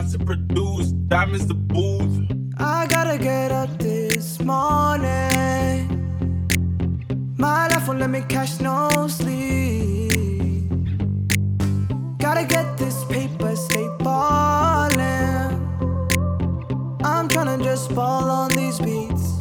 master produce, diamonds the booth. I gotta get up this morning. My life won't let me catch no sleep. Gotta get this paper, stay ballin'. I'm tryna just ball on these beats.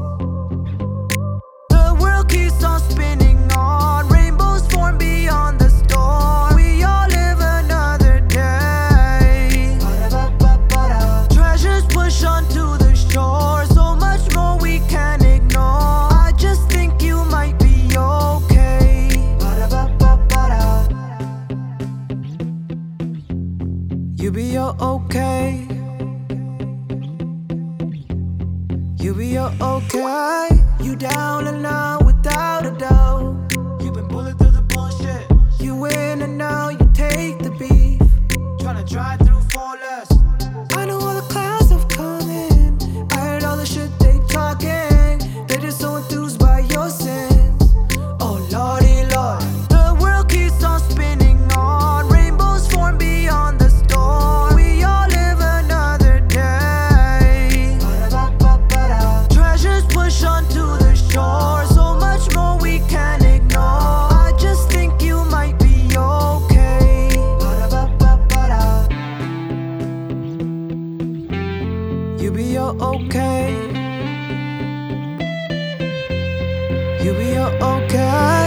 The world keeps on spinning on. Rainbows form beyond the storm. We all live another day. Treasures push onto the shore. So much more we can't ignore. I just think you might be okay. You be okay. You be okay. You down and out without a doubt. You've been bullet through the bullshit. You win and now you take the beef. Tryna drive through four less. I know all the clouds have come in. I heard all the shit they talking. They're just so enthused by your sins. Oh lordy lord. The world keeps on spinning on. Rainbows form beyond the storm. We all live another day. Treasures push onto the shore. So much more we can't ignore. I just think you might be okay. You be okay. You be okay.